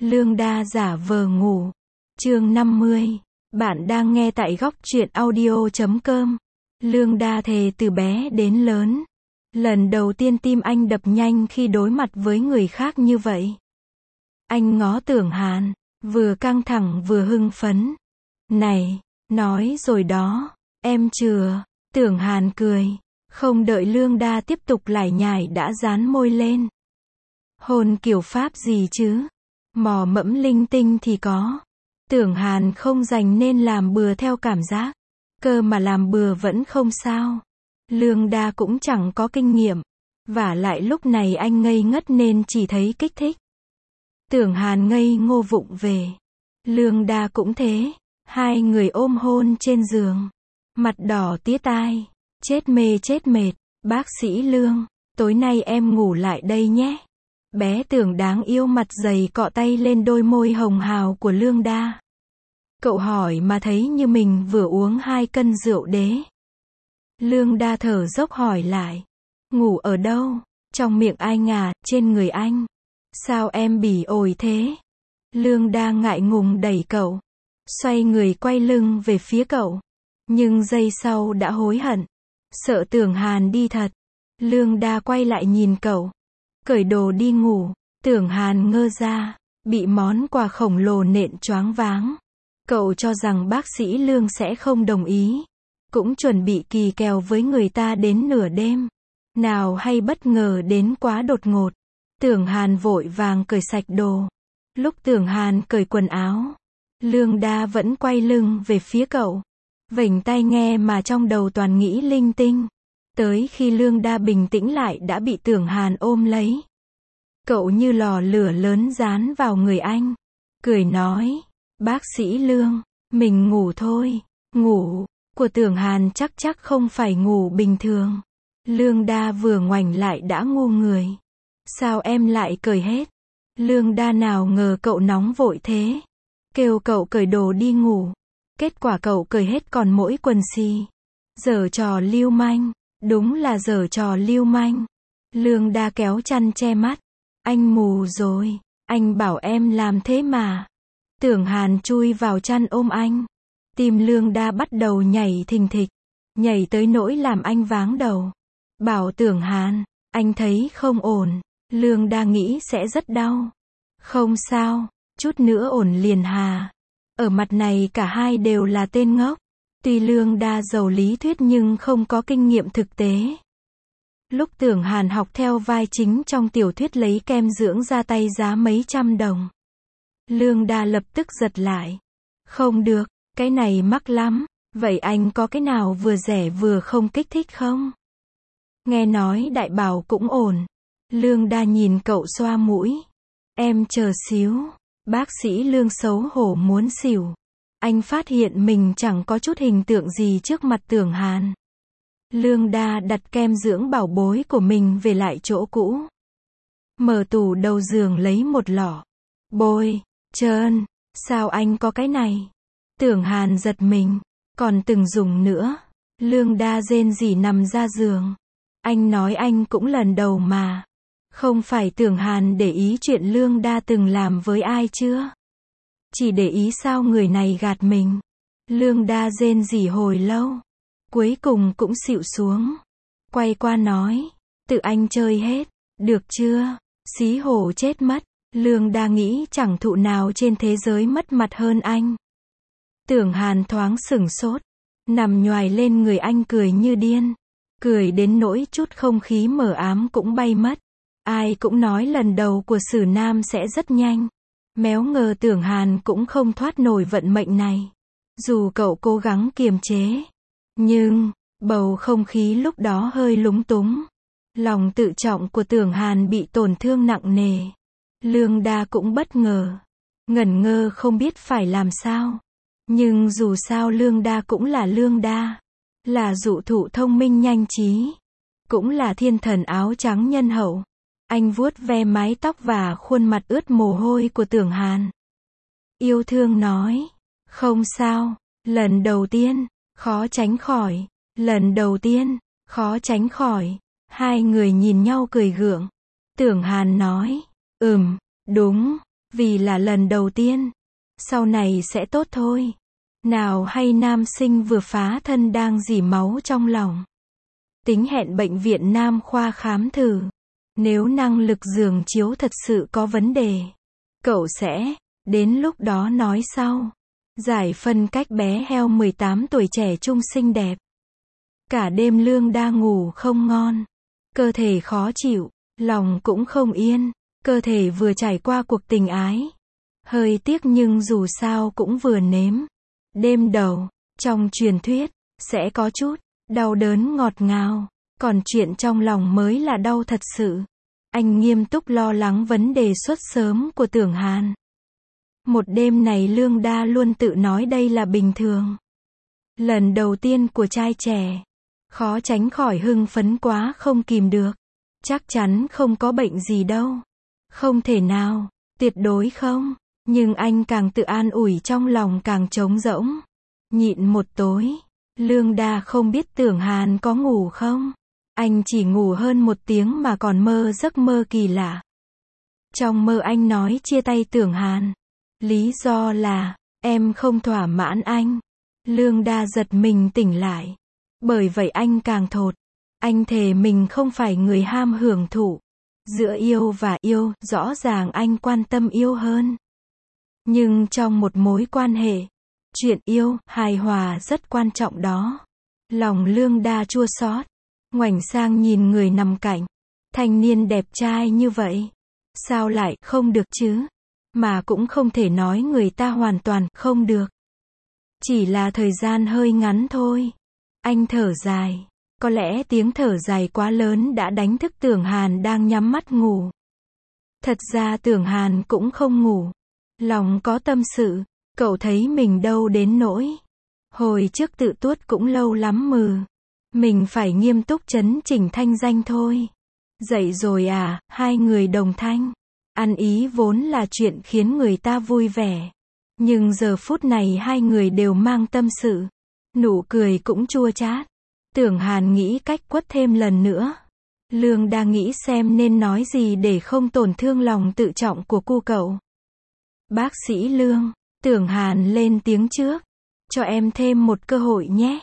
Lương Đa giả vờ ngủ. Chương 50. Bạn đang nghe tại góc truyện audio.com. Lương Đa thề từ bé đến lớn. Lần đầu tiên tim anh đập nhanh khi đối mặt với người khác như vậy. Anh ngó Tưởng Hàn, vừa căng thẳng vừa hưng phấn. Này, nói rồi đó, em chừa. Tưởng Hàn cười, không đợi Lương Đa tiếp tục lải nhải đã dán môi lên. Hôn kiểu pháp gì chứ? Mò mẫm linh tinh thì có. Tưởng Hàn không dành nên làm bừa theo cảm giác. Cơ mà làm bừa vẫn không sao. Lương Đa cũng chẳng có kinh nghiệm. Vả lại lúc này anh ngây ngất nên chỉ thấy kích thích. Tưởng Hàn ngây ngô vụng về. Lương Đa cũng thế. Hai người ôm hôn trên giường. Mặt đỏ tía tai. Chết mê chết mệt. Bác sĩ Lương, tối nay em ngủ lại đây nhé. Bé Tưởng đáng yêu mặt dày cọ tay lên đôi môi hồng hào của Lương Đa. Cậu hỏi mà thấy như mình vừa uống 2 cân rượu đế. Lương Đa thở dốc hỏi lại. Ngủ ở đâu? Trong miệng anh à, trên người anh. Sao em bỉ ổi thế? Lương Đa ngại ngùng đẩy cậu. Xoay người quay lưng về phía cậu. Nhưng giây sau đã hối hận. Sợ Tưởng Hàn đi thật. Lương Đa quay lại nhìn cậu. Cởi đồ đi ngủ. Tưởng Hàn ngơ ra. Bị món quà khổng lồ nện choáng váng. Cậu cho rằng bác sĩ Lương sẽ không đồng ý. Cũng chuẩn bị kỳ kèo với người ta đến nửa đêm. Nào hay bất ngờ đến quá đột ngột. Tưởng Hàn vội vàng cởi sạch đồ. Lúc Tưởng Hàn cởi quần áo, Lương Đa vẫn quay lưng về phía cậu. Vểnh tai nghe mà trong đầu toàn nghĩ linh tinh. Tới khi Lương Đa bình tĩnh lại đã bị Tưởng Hàn ôm lấy. Cậu như lò lửa lớn dán vào người anh. Cười nói, bác sĩ Lương, mình ngủ thôi. Ngủ của Tưởng Hàn chắc không phải ngủ bình thường. Lương Đa vừa ngoảnh lại đã ngu người. Sao em lại cởi hết? Lương Đa nào ngờ cậu nóng vội thế. Kêu cậu cởi đồ đi ngủ. Kết quả cậu cởi hết còn mỗi quần xì. Giở trò lưu manh. Đúng là giở trò lưu manh. Lương Đa kéo chăn che mắt. Anh mù rồi. Anh bảo em làm thế mà. Tưởng Hàn chui vào chăn ôm anh. Tim Lương Đa bắt đầu nhảy thình thịch. Nhảy tới nỗi làm anh váng đầu. Bảo Tưởng Hàn, anh thấy không ổn. Lương Đa nghĩ sẽ rất đau. Không sao, chút nữa ổn liền hà. Ở mặt này cả hai đều là tên ngốc. Tuy Lương Đa giàu lý thuyết nhưng không có kinh nghiệm thực tế. Lúc Tưởng Hàn học theo vai chính trong tiểu thuyết lấy kem dưỡng da tay giá mấy trăm đồng. Lương Đa lập tức giật lại. Không được, cái này mắc lắm. Vậy anh có cái nào vừa rẻ vừa không kích thích không? Nghe nói đại bảo cũng ổn. Lương Đa nhìn cậu xoa mũi. Em chờ xíu. Bác sĩ Lương xấu hổ muốn xỉu. Anh phát hiện mình chẳng có chút hình tượng gì trước mặt Tưởng Hàn. Lương Đa đặt kem dưỡng bảo bối của mình về lại chỗ cũ. Mở tủ đầu giường lấy một lọ. Bôi, trơn, sao anh có cái này? Tưởng Hàn giật mình. Còn từng dùng nữa. Lương Đa rên rỉ nằm ra giường. Anh nói anh cũng lần đầu mà. Không phải Tưởng Hàn để ý chuyện Lương Đa từng làm với ai chưa? Chỉ để ý sao người này gạt mình. Lương Đa rên rỉ hồi lâu. Cuối cùng cũng xịu xuống. Quay qua nói. Tự anh chơi hết. Được chưa? Xí hổ chết mất. Lương Đa nghĩ chẳng thụ nào trên thế giới mất mặt hơn anh. Tưởng Hàn thoáng sửng sốt. Nằm nhoài lên người anh cười như điên. Cười đến nỗi chút không khí mờ ám cũng bay mất. Ai cũng nói lần đầu của Sử Nam sẽ rất nhanh. Méo ngờ Tưởng Hàn cũng không thoát nổi vận mệnh này. Dù cậu cố gắng kiềm chế. Nhưng, bầu không khí lúc đó hơi lúng túng. Lòng tự trọng của Tưởng Hàn bị tổn thương nặng nề. Lương Đa cũng bất ngờ. Ngẩn ngơ không biết phải làm sao. Nhưng dù sao Lương Đa cũng là Lương Đa. Là dụ thụ thông minh nhanh trí. Cũng là thiên thần áo trắng nhân hậu. Anh vuốt ve mái tóc và khuôn mặt ướt mồ hôi của Tưởng Hàn. Yêu thương nói. Không sao. Lần đầu tiên. Khó tránh khỏi. Lần đầu tiên. Khó tránh khỏi. Hai người nhìn nhau cười gượng. Tưởng Hàn nói. Đúng. Vì là lần đầu tiên. Sau này sẽ tốt thôi. Nào hay nam sinh vừa phá thân đang dỉ máu trong lòng. Tính hẹn bệnh viện Nam khoa khám thử. Nếu năng lực giường chiếu thật sự có vấn đề, cậu sẽ, đến lúc đó nói sau. Giải phân cách bé heo 18 tuổi trẻ trung xinh đẹp. Cả đêm Lương Đa ngủ không ngon. Cơ thể khó chịu, lòng cũng không yên. Cơ thể vừa trải qua cuộc tình ái. Hơi tiếc nhưng dù sao cũng vừa nếm. Đêm đầu, trong truyền thuyết, sẽ có chút đau đớn ngọt ngào. Còn chuyện trong lòng mới là đau thật sự. Anh nghiêm túc lo lắng vấn đề xuất sớm của Tưởng Hàn. Một đêm này Lương Đa luôn tự nói đây là bình thường. Lần đầu tiên của trai trẻ. Khó tránh khỏi hưng phấn quá không kìm được. Chắc chắn không có bệnh gì đâu. Không thể nào, tuyệt đối không. Nhưng anh càng tự an ủi trong lòng càng trống rỗng. Nhịn một tối. Lương Đa không biết Tưởng Hàn có ngủ không. Anh chỉ ngủ hơn 1 tiếng mà còn mơ giấc mơ kỳ lạ. Trong mơ anh nói chia tay Tưởng Hàn. Lý do là, em không thỏa mãn anh. Lương Đa giật mình tỉnh lại. Bởi vậy anh càng thột. Anh thề mình không phải người ham hưởng thụ. Giữa yêu và yêu, rõ ràng anh quan tâm yêu hơn. Nhưng trong một mối quan hệ, chuyện yêu, hài hòa rất quan trọng đó. Lòng Lương Đa chua xót. Ngoảnh sang nhìn người nằm cạnh. Thanh niên đẹp trai như vậy. Sao lại không được chứ? Mà cũng không thể nói người ta hoàn toàn không được. Chỉ là thời gian hơi ngắn thôi. Anh thở dài. Có lẽ tiếng thở dài quá lớn đã đánh thức Tưởng Hàn đang nhắm mắt ngủ. Thật ra Tưởng Hàn cũng không ngủ. Lòng có tâm sự. Cậu thấy mình đâu đến nỗi. Hồi trước tự tuốt cũng lâu lắm mừ. Mình phải nghiêm túc chấn chỉnh thanh danh thôi. Dậy rồi à, hai người đồng thanh. Ăn ý vốn là chuyện khiến người ta vui vẻ. Nhưng giờ phút này hai người đều mang tâm sự. Nụ cười cũng chua chát. Tưởng Hàn nghĩ cách quất thêm lần nữa. Lương đang nghĩ xem nên nói gì để không tổn thương lòng tự trọng của cô cậu. Bác sĩ Lương, Tưởng Hàn lên tiếng trước. Cho em thêm một cơ hội nhé.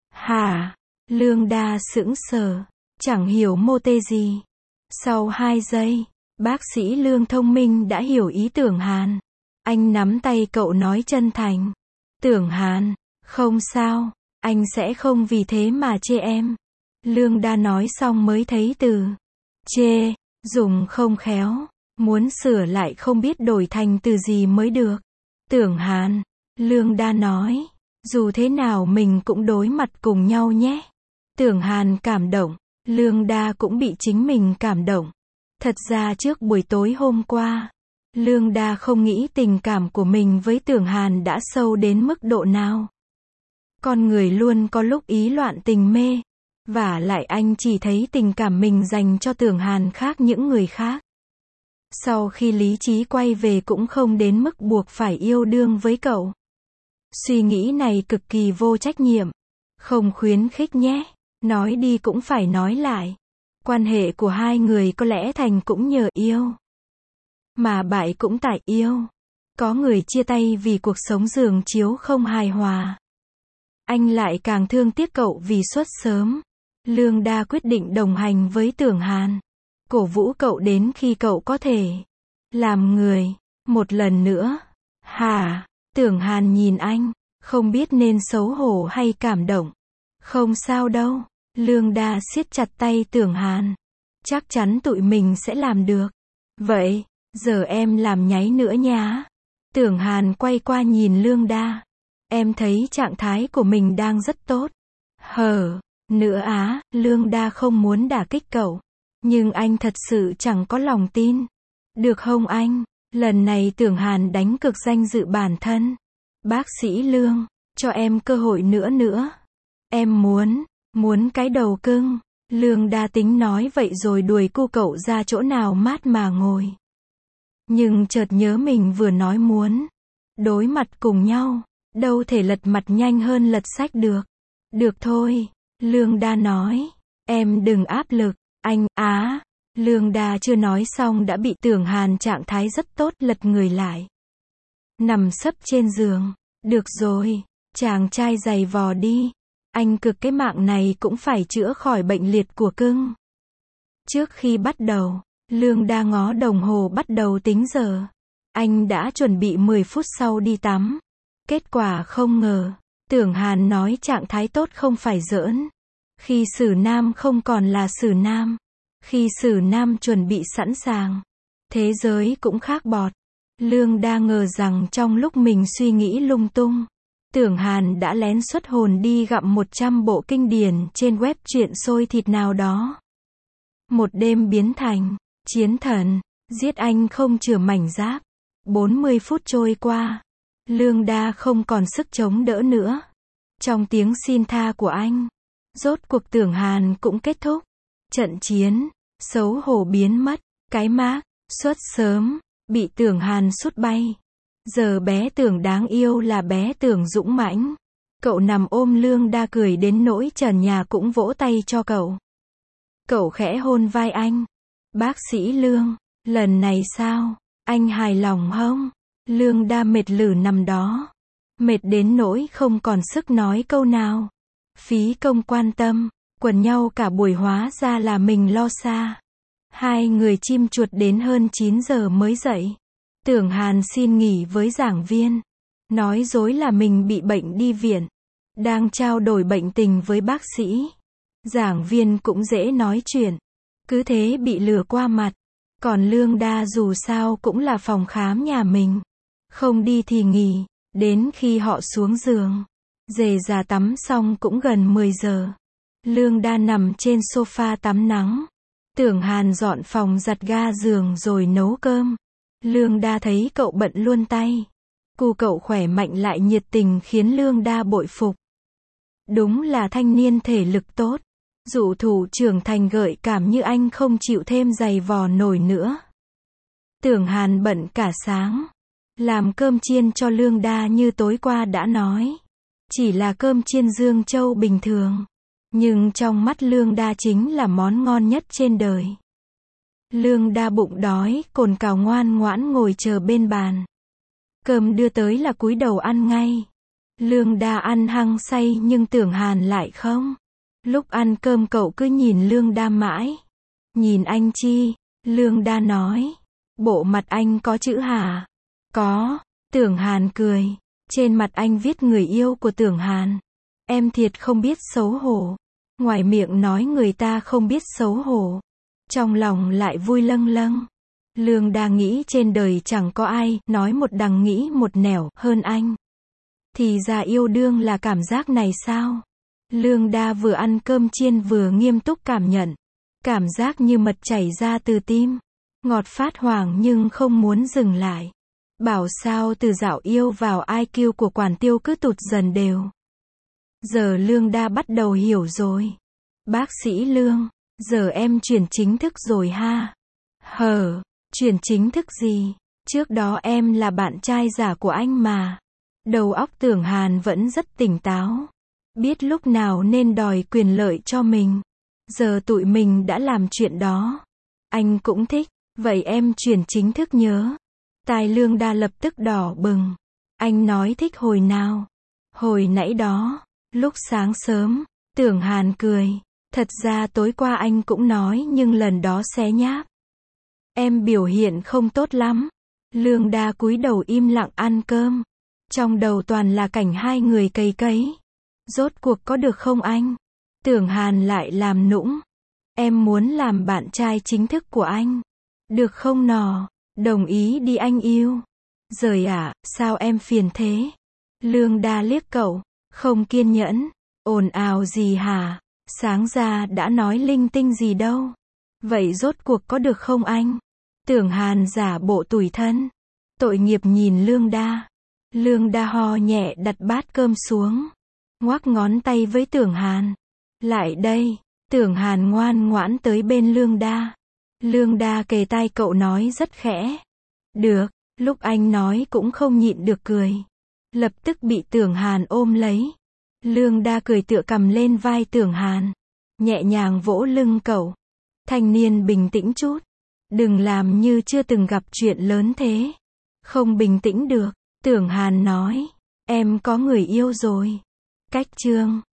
Hả? Lương Đa sững sờ. Chẳng hiểu mô tê gì. Sau 2 giây, bác sĩ Lương thông minh đã hiểu ý Tưởng Hàn. Anh nắm tay cậu nói chân thành. Tưởng Hàn, không sao, anh sẽ không vì thế mà chê em. Lương Đa nói xong mới thấy từ chê, dùng không khéo. Muốn sửa lại không biết đổi thành từ gì mới được. Tưởng Hàn, Lương Đa nói. Dù thế nào mình cũng đối mặt cùng nhau nhé. Tưởng Hàn cảm động. Lương Đa cũng bị chính mình cảm động. Thật ra trước buổi tối hôm qua, Lương Đa không nghĩ tình cảm của mình với Tưởng Hàn đã sâu đến mức độ nào. Con người luôn có lúc ý loạn tình mê. Vả lại anh chỉ thấy tình cảm mình dành cho Tưởng Hàn khác những người khác. Sau khi lý trí quay về cũng không đến mức buộc phải yêu đương với cậu. Suy nghĩ này cực kỳ vô trách nhiệm. Không khuyến khích nhé. Nói đi cũng phải nói lại. Quan hệ của hai người có lẽ thành cũng nhờ yêu. Mà bại cũng tại yêu. Có người chia tay vì cuộc sống giường chiếu không hài hòa. Anh lại càng thương tiếc cậu vì xuất sớm. Lương Đa quyết định đồng hành với Tưởng Hàn. Cổ vũ cậu đến khi cậu có thể làm người. Một lần nữa. Hả? Tưởng Hàn nhìn anh. Không biết nên xấu hổ hay cảm động. Không sao đâu. Lương Đa siết chặt tay Tưởng Hàn. Chắc chắn tụi mình sẽ làm được. Vậy, giờ em làm nháy nữa nhá. Tưởng Hàn quay qua nhìn Lương Đa. Em thấy trạng thái của mình đang rất tốt. Nữa á, Lương Đa không muốn đả kích cậu. Nhưng anh thật sự chẳng có lòng tin. Được không anh? Lần này Tưởng Hàn đánh cược danh dự bản thân. Bác sĩ Lương, cho em cơ hội nữa. Em muốn cái đầu cưng. Lương Đa tính nói vậy rồi đuổi cô cậu ra chỗ nào mát mà ngồi. Nhưng chợt nhớ mình vừa nói muốn đối mặt cùng nhau, đâu thể lật mặt nhanh hơn lật sách được. Được thôi, Lương Đa nói. Em đừng áp lực, anh á. Lương Đa chưa nói xong đã bị Tưởng Hàn trạng thái rất tốt lật người lại. Nằm sấp trên giường. Được rồi, chàng trai giày vò đi. Anh cực cái mạng này cũng phải chữa khỏi bệnh liệt của cưng. Trước khi bắt đầu, Lương Đa ngó đồng hồ bắt đầu tính giờ. Anh đã chuẩn bị 10 phút sau đi tắm. Kết quả không ngờ, Tưởng Hàn nói trạng thái tốt không phải giỡn. Khi Sử Nam không còn là Sử Nam. Khi Sử Nam chuẩn bị sẵn sàng, thế giới cũng khác bọt. Lương Đa ngờ rằng trong lúc mình suy nghĩ lung tung, Tưởng Hàn đã lén xuất hồn đi gặm 100 bộ kinh điển trên web truyện xôi thịt nào đó. Một đêm biến thành chiến thần, giết anh không chừa mảnh giáp. 40 phút trôi qua, Lương Đa không còn sức chống đỡ nữa. Trong tiếng xin tha của anh, rốt cuộc Tưởng Hàn cũng kết thúc. Trận chiến, xấu hổ biến mất, cái mác, xuất sớm, bị Tưởng Hàn sút bay. Giờ bé Tưởng đáng yêu là bé Tưởng dũng mãnh. Cậu nằm ôm Lương Đa cười đến nỗi trần nhà cũng vỗ tay cho cậu. Cậu khẽ hôn vai anh. Bác sĩ Lương, lần này sao? Anh hài lòng không? Lương Đa mệt lử nằm đó. Mệt đến nỗi không còn sức nói câu nào. Phí công quan tâm, quần nhau cả buổi hóa ra là mình lo xa. Hai người chim chuột đến hơn 9 giờ mới dậy. Tưởng Hàn xin nghỉ với giảng viên. Nói dối là mình bị bệnh đi viện. Đang trao đổi bệnh tình với bác sĩ. Giảng viên cũng dễ nói chuyện. Cứ thế bị lừa qua mặt. Còn Lương Đa dù sao cũng là phòng khám nhà mình. Không đi thì nghỉ. Đến khi họ xuống giường, rề rà tắm xong cũng gần 10 giờ. Lương Đa nằm trên sofa tắm nắng. Tưởng Hàn dọn phòng giặt ga giường rồi nấu cơm. Lương Đa thấy cậu bận luôn tay. Cu cậu khỏe mạnh lại nhiệt tình khiến Lương Đa bội phục. Đúng là thanh niên thể lực tốt. Dụ thủ trưởng thành gợi cảm như anh không chịu thêm giày vò nổi nữa. Tưởng Hàn bận cả sáng. Làm cơm chiên cho Lương Đa như tối qua đã nói. Chỉ là cơm chiên Dương Châu bình thường. Nhưng trong mắt Lương Đa chính là món ngon nhất trên đời. Lương Đa bụng đói, cồn cào ngoan ngoãn ngồi chờ bên bàn. Cơm đưa tới là cúi đầu ăn ngay. Lương Đa ăn hăng say nhưng Tưởng Hàn lại không. Lúc ăn cơm cậu cứ nhìn Lương Đa mãi. Nhìn anh chi? Lương Đa nói. Bộ mặt anh có chữ hả? Có. Tưởng Hàn cười. Trên mặt anh viết người yêu của Tưởng Hàn. Em thiệt không biết xấu hổ. Ngoài miệng nói người ta không biết xấu hổ. Trong lòng lại vui lâng lâng. Lương Đa nghĩ trên đời chẳng có ai nói một đằng nghĩ một nẻo hơn anh. Thì ra yêu đương là cảm giác này sao? Lương Đa vừa ăn cơm chiên vừa nghiêm túc cảm nhận. Cảm giác như mật chảy ra từ tim. Ngọt phát hoảng nhưng không muốn dừng lại. Bảo sao từ dạo yêu vào IQ của Quản Tiêu cứ tụt dần đều. Giờ Lương Đa bắt đầu hiểu rồi. Bác sĩ Lương, giờ em chuyển chính thức rồi ha. Hờ, chuyển chính thức gì? Trước đó em là bạn trai giả của anh mà. Đầu óc Tưởng Hàn vẫn rất tỉnh táo. Biết lúc nào nên đòi quyền lợi cho mình. Giờ tụi mình đã làm chuyện đó. Anh cũng thích, vậy em chuyển chính thức nhớ. Tai Lương Đa lập tức đỏ bừng. Anh nói thích hồi nào? Hồi nãy đó, lúc sáng sớm. Tưởng Hàn cười. Thật ra tối qua anh cũng nói nhưng lần đó xé nháp. Em biểu hiện không tốt lắm. Lương Đa cúi đầu im lặng ăn cơm. Trong đầu toàn là cảnh hai người cày cấy. Rốt cuộc có được không anh? Tưởng Hàn lại làm nũng. Em muốn làm bạn trai chính thức của anh. Được không nò? Đồng ý đi anh yêu. Giời ạ, sao em phiền thế? Lương Đa liếc cậu. Không kiên nhẫn. Ồn ào gì hả? Sáng ra đã nói linh tinh gì đâu. Vậy rốt cuộc có được không anh? Tưởng Hàn giả bộ tủi thân. Tội nghiệp nhìn Lương Đa. Lương Đa ho nhẹ đặt bát cơm xuống. Ngoắc ngón tay với Tưởng Hàn. Lại đây. Tưởng Hàn ngoan ngoãn tới bên Lương Đa. Lương Đa kề tai cậu nói rất khẽ. Được. Lúc anh nói cũng không nhịn được cười. Lập tức bị Tưởng Hàn ôm lấy. Lương Đa cười tựa cầm lên vai Tưởng Hàn. Nhẹ nhàng vỗ lưng cậu. Thanh niên bình tĩnh chút. Đừng làm như chưa từng gặp chuyện lớn thế. Không bình tĩnh được. Tưởng Hàn nói. Em có người yêu rồi. Cách Trương.